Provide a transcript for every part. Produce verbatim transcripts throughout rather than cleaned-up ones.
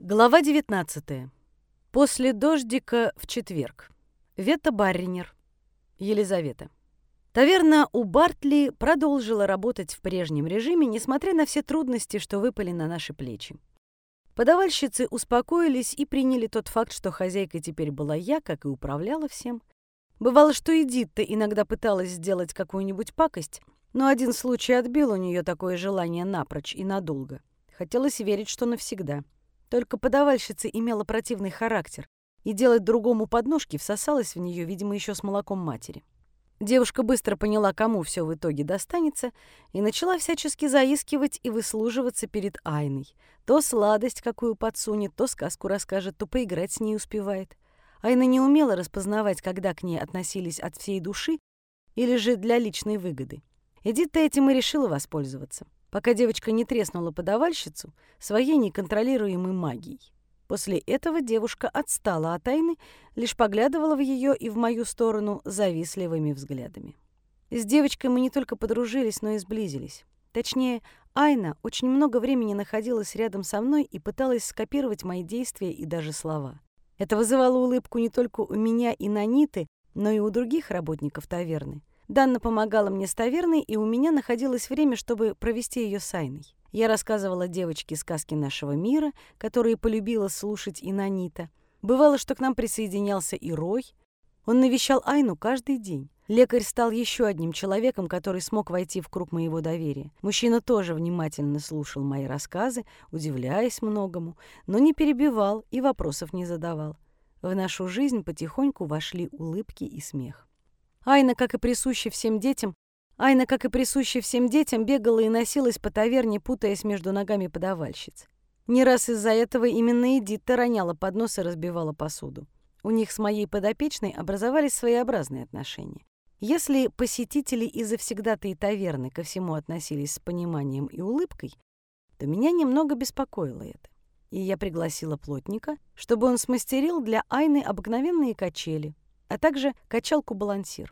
Глава девятнадцатая. После дождика в четверг. Вета Барринер. Елизавета. Таверна у Бартли продолжила работать в прежнем режиме, несмотря на все трудности, что выпали на наши плечи. Подавальщицы успокоились и приняли тот факт, что хозяйкой теперь была я, как и управляла всем. Бывало, что Эдитта иногда пыталась сделать какую-нибудь пакость, но один случай отбил у нее такое желание напрочь и надолго. Хотелось верить, что навсегда. Только подавальщица имела противный характер, и делать другому подножки всосалась в нее, видимо, еще с молоком матери. Девушка быстро поняла, кому все в итоге достанется, и начала всячески заискивать и выслуживаться перед Айной. То сладость какую подсунет, то сказку расскажет, то поиграть с ней успевает. Айна не умела распознавать, когда к ней относились от всей души или же для личной выгоды. Эдитта этим и решила воспользоваться, пока девочка не треснула подавальщицу своей неконтролируемой магией. После этого девушка отстала от Айны, лишь поглядывала в ее и в мою сторону завистливыми взглядами. С девочкой мы не только подружились, но и сблизились. Точнее, Айна очень много времени находилась рядом со мной и пыталась скопировать мои действия и даже слова. Это вызывало улыбку не только у меня и Наниты, но и у других работников таверны. Данна помогала мне с таверной, и у меня находилось время, чтобы провести ее с Айной. Я рассказывала девочке сказки нашего мира, которые полюбила слушать и Нанита. Бывало, что к нам присоединялся и Рой. Он навещал Айну каждый день. Лекарь стал еще одним человеком, который смог войти в круг моего доверия. Мужчина тоже внимательно слушал мои рассказы, удивляясь многому, но не перебивал и вопросов не задавал. В нашу жизнь потихоньку вошли улыбки и смех. Айна, как и присуще всем детям, Айна, как и присуще всем детям, бегала и носилась по таверне, путаясь между ногами подавальщиц. Не раз из-за этого именно Эдитта роняла поднос и разбивала посуду. У них с моей подопечной образовались своеобразные отношения. Если посетители и завсегдатые таверны ко всему относились с пониманием и улыбкой, то меня немного беспокоило это. И я пригласила плотника, чтобы он смастерил для Айны обыкновенные качели, а также качалку-балансир.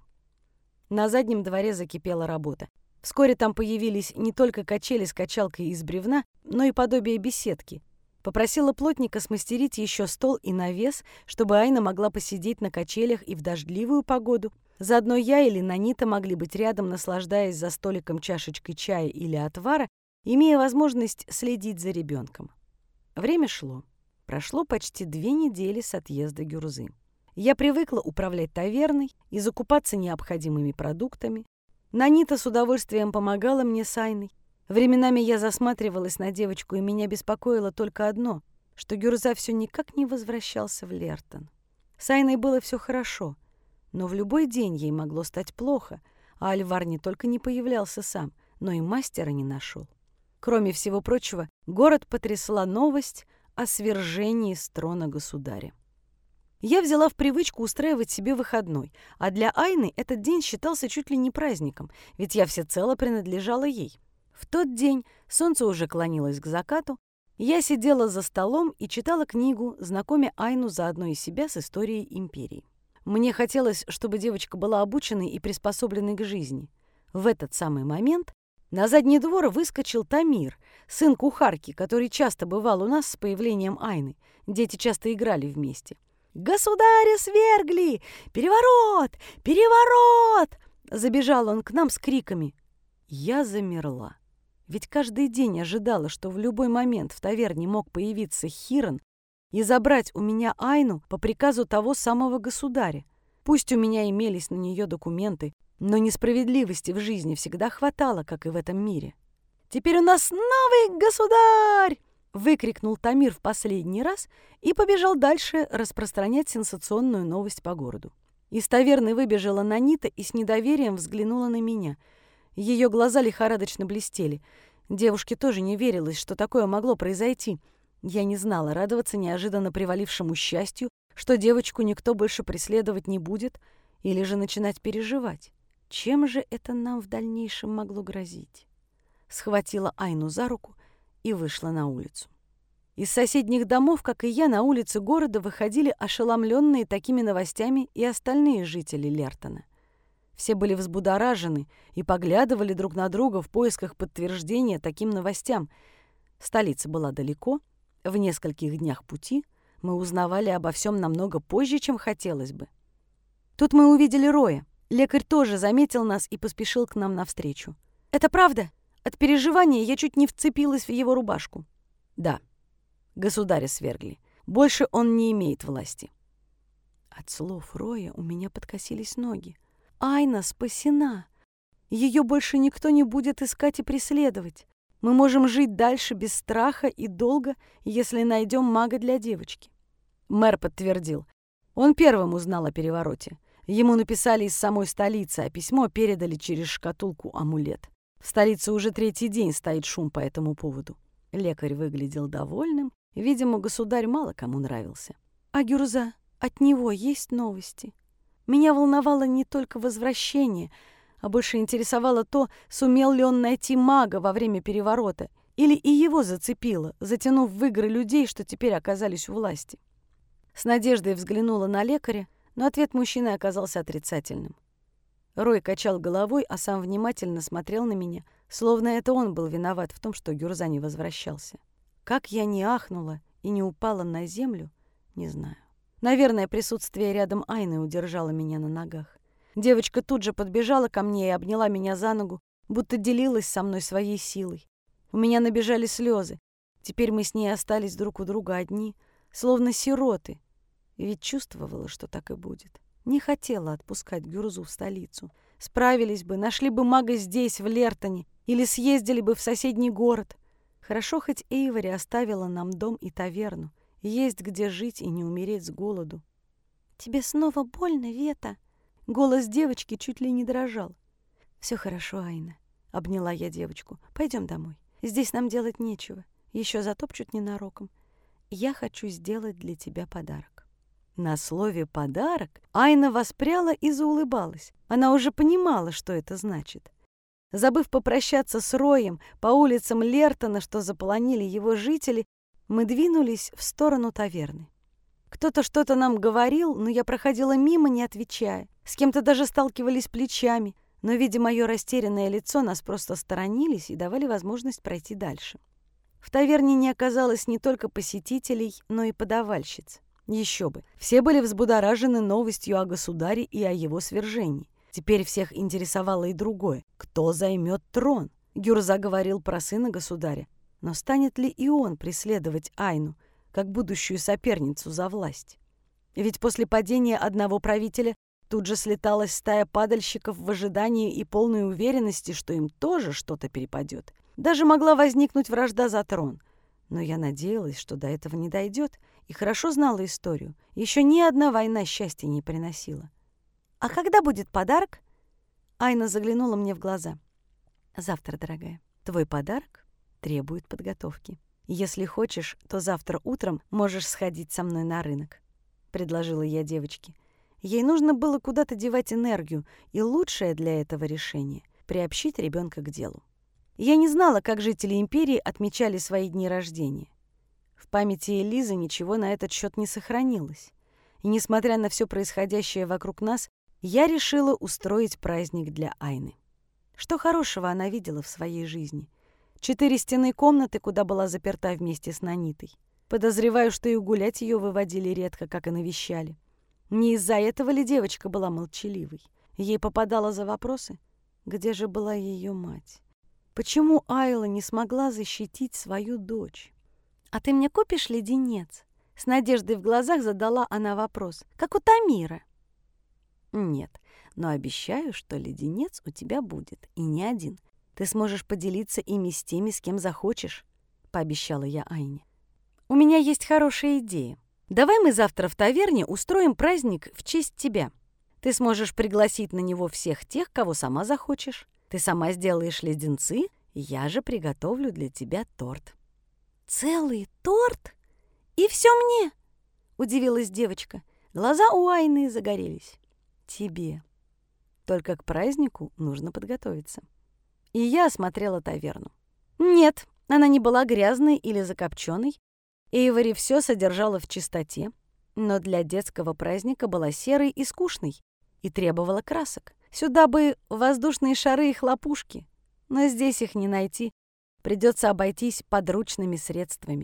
На заднем дворе закипела работа. Вскоре там появились не только качели с качалкой из бревна, но и подобие беседки. Попросила плотника смастерить еще стол и навес, чтобы Айна могла посидеть на качелях и в дождливую погоду. Заодно я или Нанита могли быть рядом, наслаждаясь за столиком чашечкой чая или отвара, имея возможность следить за ребенком. Время шло. Прошло почти две недели с отъезда Гюрзы. Я привыкла управлять таверной и закупаться необходимыми продуктами. Нанита с удовольствием помогала мне с Айной. Временами я засматривалась на девочку, и меня беспокоило только одно, что Гюрза все никак не возвращался в Лертон. С Айной было все хорошо, но в любой день ей могло стать плохо, а Альвар не только не появлялся сам, но и мастера не нашел. Кроме всего прочего, город потрясла новость о свержении с трона государя. Я взяла в привычку устраивать себе выходной, а для Айны этот день считался чуть ли не праздником, ведь я всецело принадлежала ей. В тот день солнце уже клонилось к закату, я сидела за столом и читала книгу, знакомя Айну заодно и себя с историей империи. Мне хотелось, чтобы девочка была обученной и приспособленной к жизни. В этот самый момент на задний двор выскочил Тамир, сын кухарки, который часто бывал у нас с появлением Айны. Дети часто играли вместе. «Государя свергли! Переворот! Переворот!» Забежал он к нам с криками. Я замерла. Ведь каждый день ожидала, что в любой момент в таверне мог появиться Хирон и забрать у меня Айну по приказу того самого государя. Пусть у меня имелись на нее документы, но несправедливости в жизни всегда хватало, как и в этом мире. «Теперь у нас новый государь!» — выкрикнул Тамир в последний раз и побежал дальше распространять сенсационную новость по городу. Из таверны выбежала Нанита и с недоверием взглянула на меня. Ее глаза лихорадочно блестели. Девушке тоже не верилось, что такое могло произойти. Я не знала, радоваться неожиданно привалившему счастью, что девочку никто больше преследовать не будет, или же начинать переживать. Чем же это нам в дальнейшем могло грозить? Схватила Айну за руку и вышла на улицу. Из соседних домов, как и я, на улицы города выходили ошеломленные такими новостями и остальные жители Лертона. Все были взбудоражены и поглядывали друг на друга в поисках подтверждения таким новостям. Столица была далеко, В нескольких днях пути мы узнавали обо всем намного позже, чем хотелось бы. Тут мы увидели Роя. Лекарь тоже заметил нас и поспешил к нам навстречу. «Это правда? От переживания я чуть не вцепилась в его рубашку». «Да, государя свергли. Больше он не имеет власти». От слов Роя у меня подкосились ноги. Айна спасена. Ее больше никто не будет искать и преследовать. Мы можем жить дальше без страха и долго, если найдем мага для девочки. Мэр подтвердил. Он первым узнал о перевороте. Ему написали из самой столицы, а письмо передали через шкатулку амулет. В столице уже третий день стоит шум по этому поводу. Лекарь выглядел довольным. Видимо, государь мало кому нравился. А Гюрза, от него есть новости? Меня волновало не только возвращение, а больше интересовало то, сумел ли он найти мага во время переворота, или и его зацепило, затянув в игры людей, что теперь оказались у власти. С надеждой взглянула на лекаря, но ответ мужчины оказался отрицательным. Рой качал головой, а сам внимательно смотрел на меня, словно это он был виноват в том, что Гюрза не возвращался. Как я не ахнула и не упала на землю, не знаю. Наверное, присутствие рядом Айны удержало меня на ногах. Девочка тут же подбежала ко мне и обняла меня за ногу, будто делилась со мной своей силой. У меня набежали слезы. Теперь мы с ней остались друг у друга одни, словно сироты. И ведь чувствовала, что так и будет. Не хотела отпускать Гюрзу в столицу. Справились бы, нашли бы мага здесь, в Лертоне, или съездили бы в соседний город. Хорошо, хоть Эйвори оставила нам дом и таверну. Есть где жить и не умереть с голоду. «Тебе снова больно, Вета?» Голос девочки чуть ли не дрожал. «Все хорошо, Айна», — обняла я девочку. «Пойдем домой. Здесь нам делать нечего. Еще затопчут ненароком. Я хочу сделать для тебя подарок». На слове «подарок» Айна воспряла и заулыбалась. Она уже понимала, что это значит. Забыв попрощаться с Роем по улицам Лертона, что заполонили его жители, мы двинулись в сторону таверны. Кто-то что-то нам говорил, но я проходила мимо, не отвечая. С кем-то даже сталкивались плечами, но, видя мое растерянное лицо, нас просто сторонились и давали возможность пройти дальше. В таверне не оказалось не только посетителей, но и подавальщиц. Еще бы, все были взбудоражены новостью о государе и о его свержении. Теперь всех интересовало и другое. Кто займет трон? Гюрза говорил про сына государя. Но станет ли и он преследовать Айну, как будущую соперницу за власть? Ведь после падения одного правителя тут же слеталась стая падальщиков в ожидании и полной уверенности, что им тоже что-то перепадет. Даже могла возникнуть вражда за трон. Но я надеялась, что до этого не дойдет, и хорошо знала историю. Еще ни одна война счастья не приносила. «А когда будет подарок?» Айна заглянула мне в глаза. «Завтра, дорогая. Твой подарок требует подготовки. Если хочешь, то завтра утром можешь сходить со мной на рынок», — предложила я девочке. Ей нужно было куда-то девать энергию, и лучшее для этого решение — приобщить ребенка к делу. Я не знала, как жители империи отмечали свои дни рождения. В памяти Элизы ничего на этот счет не сохранилось. И, несмотря на все происходящее вокруг нас, я решила устроить праздник для Айны. Что хорошего она видела в своей жизни? Четыре стены комнаты, куда была заперта вместе с Нанитой. Подозреваю, что и гулять ее выводили редко, как и навещали. Не из-за этого ли девочка была молчаливой? Ей попадало за вопросы, где же была ее мать? Почему Айла не смогла защитить свою дочь? «А ты мне купишь леденец?» С надеждой в глазах задала она вопрос. «Как у Тамира». «Нет, но обещаю, что леденец у тебя будет, и не один. Ты сможешь поделиться ими с теми, с кем захочешь», — пообещала я Айне. «У меня есть хорошая идея. Давай мы завтра в таверне устроим праздник в честь тебя. Ты сможешь пригласить на него всех тех, кого сама захочешь. Ты сама сделаешь леденцы, я же приготовлю для тебя торт». «Целый торт? И все мне?» — удивилась девочка. Глаза у Айны загорелись. «Тебе. Только к празднику нужно подготовиться». И я осмотрела таверну. Нет, она не была грязной или закопченной. Эйвори все содержала в чистоте, но для детского праздника была серой и скучной и требовала красок. Сюда бы воздушные шары и хлопушки, но здесь их не найти. Придется обойтись подручными средствами.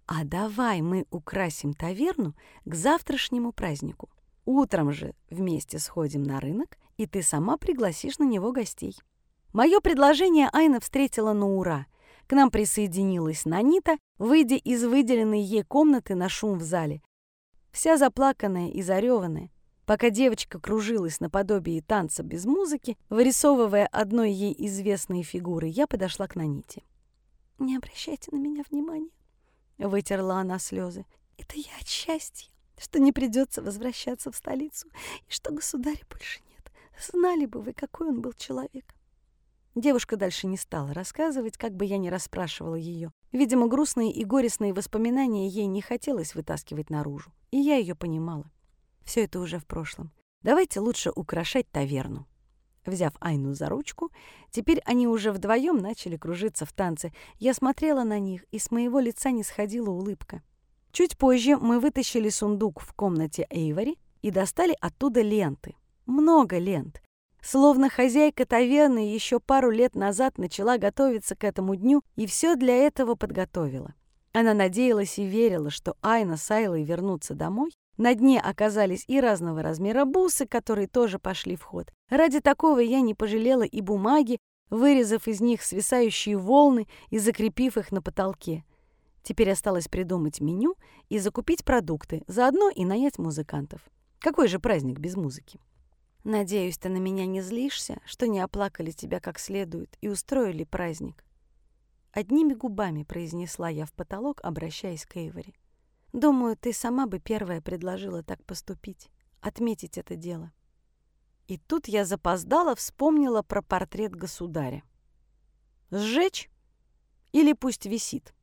«А давай мы украсим таверну к завтрашнему празднику. Утром же вместе сходим на рынок, и ты сама пригласишь на него гостей». Мое предложение Айна встретила на ура. К нам присоединилась Нанита, выйдя из выделенной ей комнаты на шум в зале. Вся заплаканная и зареванная. Пока девочка кружилась наподобие танца без музыки, вырисовывая одной ей известные фигуры, я подошла к Наните. «Не обращайте на меня внимания», — вытерла она слезы. «Это я от счастья, что не придется возвращаться в столицу, и что государя больше нет. Знали бы вы, какой он был человек». Девушка дальше не стала рассказывать, как бы я ни расспрашивала ее. Видимо, грустные и горестные воспоминания ей не хотелось вытаскивать наружу, и я ее понимала. Все это уже в прошлом. Давайте лучше украшать таверну. Взяв Айну за ручку, теперь они уже вдвоем начали кружиться в танце. Я смотрела на них, и с моего лица не сходила улыбка. Чуть позже мы вытащили сундук в комнате Эйвори и достали оттуда ленты. Много лент. Словно хозяйка таверны еще пару лет назад начала готовиться к этому дню и все для этого подготовила. Она надеялась и верила, что Айна с Айлой вернутся домой. На дне оказались и разного размера бусы, которые тоже пошли в ход. Ради такого я не пожалела и бумаги, вырезав из них свисающие волны и закрепив их на потолке. Теперь осталось придумать меню и закупить продукты, заодно и нанять музыкантов. Какой же праздник без музыки? «Надеюсь, ты на меня не злишься, что не оплакали тебя как следует и устроили праздник». Одними губами произнесла я в потолок, обращаясь к Эйвори. «Думаю, ты сама бы первая предложила так поступить, отметить это дело». И тут я запоздала вспомнила про портрет государя. «Сжечь или пусть висит?»